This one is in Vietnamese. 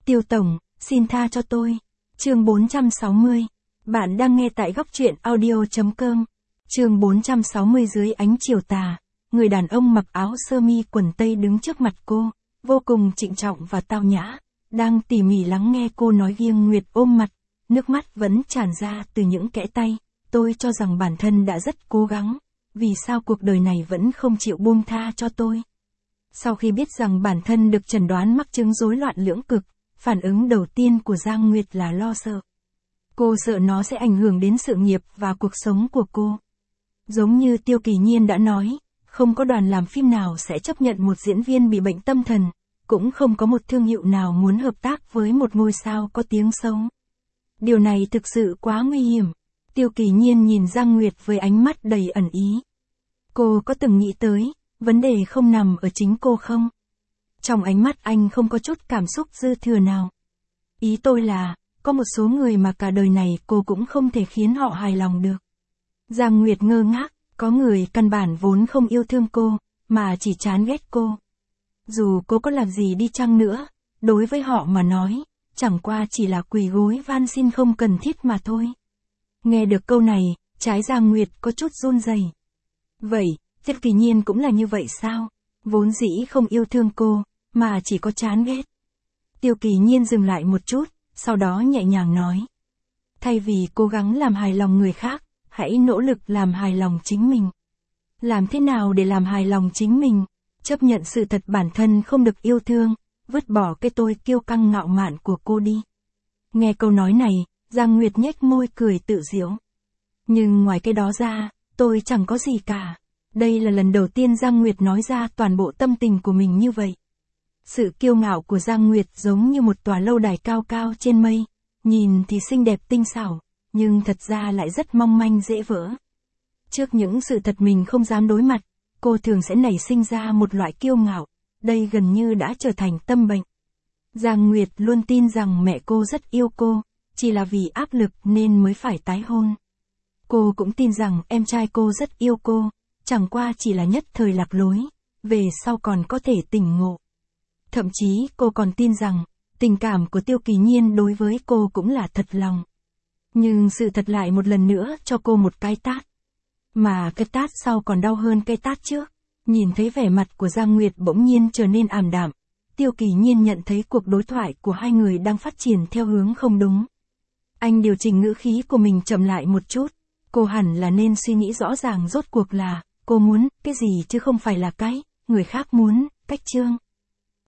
Tiêu Tổng, xin tha cho tôi. Chương 460. Bạn đang nghe tại góc truyện audio.com. Chương 460. Dưới ánh chiều tà, người đàn ông mặc áo sơ mi quần tây đứng trước mặt cô, vô cùng trịnh trọng và tao nhã, đang tỉ mỉ lắng nghe cô nói. Giang Nguyệt ôm mặt, nước mắt vẫn tràn ra từ những kẽ tay. Tôi cho rằng bản thân đã rất cố gắng, vì sao cuộc đời này vẫn không chịu buông tha cho tôi? Sau khi biết rằng bản thân được chẩn đoán mắc chứng rối loạn lưỡng cực, phản ứng đầu tiên của Giang Nguyệt là lo sợ. Cô sợ nó sẽ ảnh hưởng đến sự nghiệp và cuộc sống của cô. Giống như Tiêu Kỳ Nhiên đã nói, không có đoàn làm phim nào sẽ chấp nhận một diễn viên bị bệnh tâm thần, cũng không có một thương hiệu nào muốn hợp tác với một ngôi sao có tiếng xấu. Điều này thực sự quá nguy hiểm. Tiêu Kỳ Nhiên nhìn Giang Nguyệt với ánh mắt đầy ẩn ý. Cô có từng nghĩ tới, vấn đề không nằm ở chính cô không? Trong ánh mắt anh không có chút cảm xúc dư thừa nào. Ý tôi là, có một số người mà cả đời này cô cũng không thể khiến họ hài lòng được. Giang Nguyệt ngơ ngác, có người căn bản vốn không yêu thương cô, mà chỉ chán ghét cô. Dù cô có làm gì đi chăng nữa, đối với họ mà nói, chẳng qua chỉ là quỳ gối van xin không cần thiết mà thôi. Nghe được câu này, trái Giang Nguyệt có chút run rẩy. Vậy, Tiêu Kỳ Nhiên cũng là như vậy sao? Vốn dĩ không yêu thương cô, mà chỉ có chán ghét. Tiêu Kỳ Nhiên dừng lại một chút, sau đó nhẹ nhàng nói. Thay vì cố gắng làm hài lòng người khác, hãy nỗ lực làm hài lòng chính mình. Làm thế nào để làm hài lòng chính mình? Chấp nhận sự thật bản thân không được yêu thương, vứt bỏ cái tôi kiêu căng ngạo mạn của cô đi. Nghe câu nói này, Giang Nguyệt nhếch môi cười tự giễu. Nhưng ngoài cái đó ra, tôi chẳng có gì cả. Đây là lần đầu tiên Giang Nguyệt nói ra toàn bộ tâm tình của mình như vậy. Sự kiêu ngạo của Giang Nguyệt giống như một tòa lâu đài cao cao trên mây, nhìn thì xinh đẹp tinh xảo, nhưng thật ra lại rất mong manh dễ vỡ. Trước những sự thật mình không dám đối mặt, cô thường sẽ nảy sinh ra một loại kiêu ngạo, đây gần như đã trở thành tâm bệnh. Giang Nguyệt luôn tin rằng mẹ cô rất yêu cô, chỉ là vì áp lực nên mới phải tái hôn. Cô cũng tin rằng em trai cô rất yêu cô, chẳng qua chỉ là nhất thời lạc lối, về sau còn có thể tỉnh ngộ. Thậm chí cô còn tin rằng, tình cảm của Tiêu Kỳ Nhiên đối với cô cũng là thật lòng. Nhưng sự thật lại một lần nữa cho cô một cái tát. Mà cái tát sau còn đau hơn cái tát trước. Nhìn thấy vẻ mặt của Giang Nguyệt bỗng nhiên trở nên ảm đạm, Tiêu Kỳ Nhiên nhận thấy cuộc đối thoại của hai người đang phát triển theo hướng không đúng. Anh điều chỉnh ngữ khí của mình chậm lại một chút. Cô hẳn là nên suy nghĩ rõ ràng rốt cuộc là, cô muốn cái gì chứ không phải là cái người khác muốn, cách chương.